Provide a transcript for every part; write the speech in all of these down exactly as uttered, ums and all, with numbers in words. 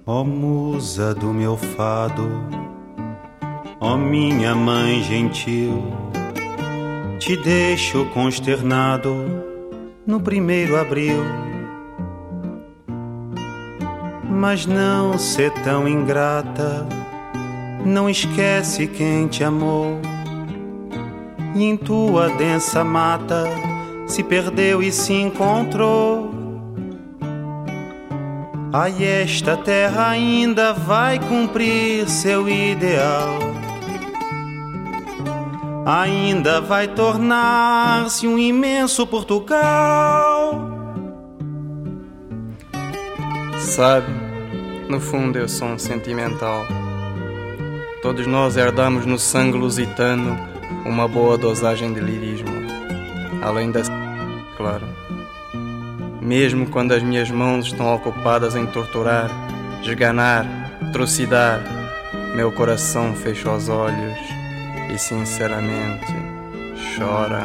Ó musa do meu fado, ó minha mãe gentil, te deixo consternado no primeiro abril. Mas não ser tão ingrata, não esquece quem te amou e em tua densa mata se perdeu e se encontrou. Ai, esta terra ainda vai cumprir seu ideal, ainda vai tornar-se um imenso Portugal. Sabe, no fundo eu sou um sentimental. Todos nós herdamos no sangue lusitano uma boa dosagem de lirismo, além da... claro. Mesmo quando as minhas mãos estão ocupadas em torturar, esganar, trucidar, meu coração fecha os olhos e sinceramente chora.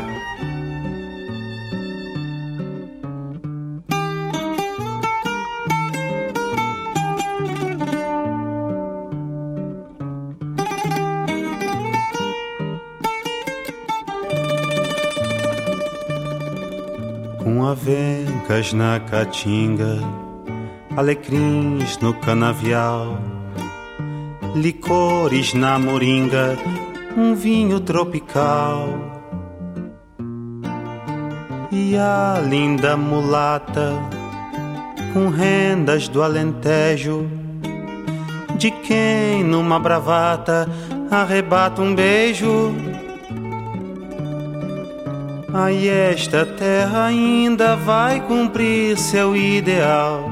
Com avencas na caatinga, alecrins no canavial, licores na moringa, um vinho tropical. E a linda mulata, com rendas do Alentejo, de quem numa bravata arrebata um beijo. Ai, esta terra ainda vai cumprir seu ideal,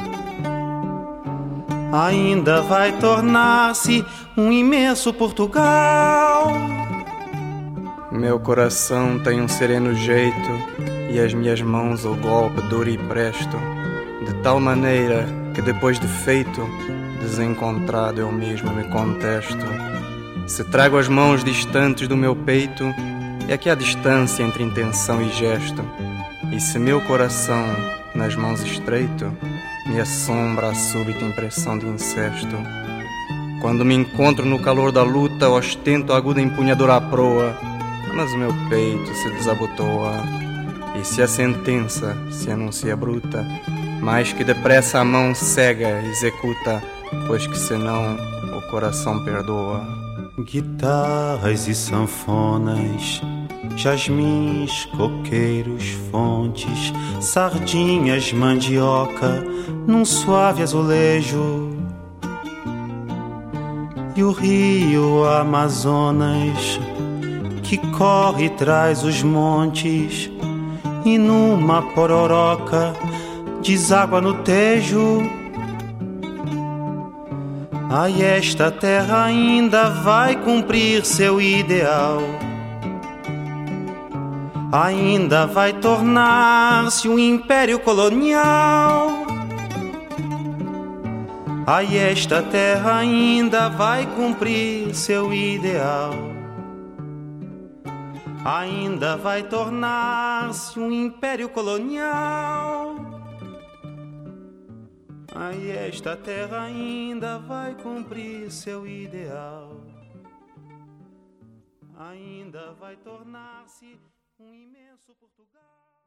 ainda vai tornar-se um imenso Portugal. Meu coração tem um sereno jeito e as minhas mãos o golpe duro e presto, de tal maneira que depois de feito, desencontrado eu mesmo me contesto. Se trago as mãos distantes do meu peito, é que há distância entre intenção e gesto. E se meu coração nas mãos estreito, me assombra a súbita impressão de incesto. Quando me encontro no calor da luta, ostento a aguda empunhadura à proa, mas o meu peito se desabotoa. E se a sentença se anuncia bruta, mais que depressa a mão cega executa, pois que senão o coração perdoa. Guitarras e sanfonas, jasmins, coqueiros, fontes, sardinhas, mandioca, num suave azulejo. E o rio Amazonas, que corre e traz os montes, e numa pororoca deságua no Tejo. Ai, esta terra ainda vai cumprir seu ideal, ainda vai tornar-se um império colonial. Ai, esta terra ainda vai cumprir seu ideal, ainda vai tornar-se um império colonial. Ai, esta terra ainda vai cumprir seu ideal, ainda vai tornar-se um imenso Portugal.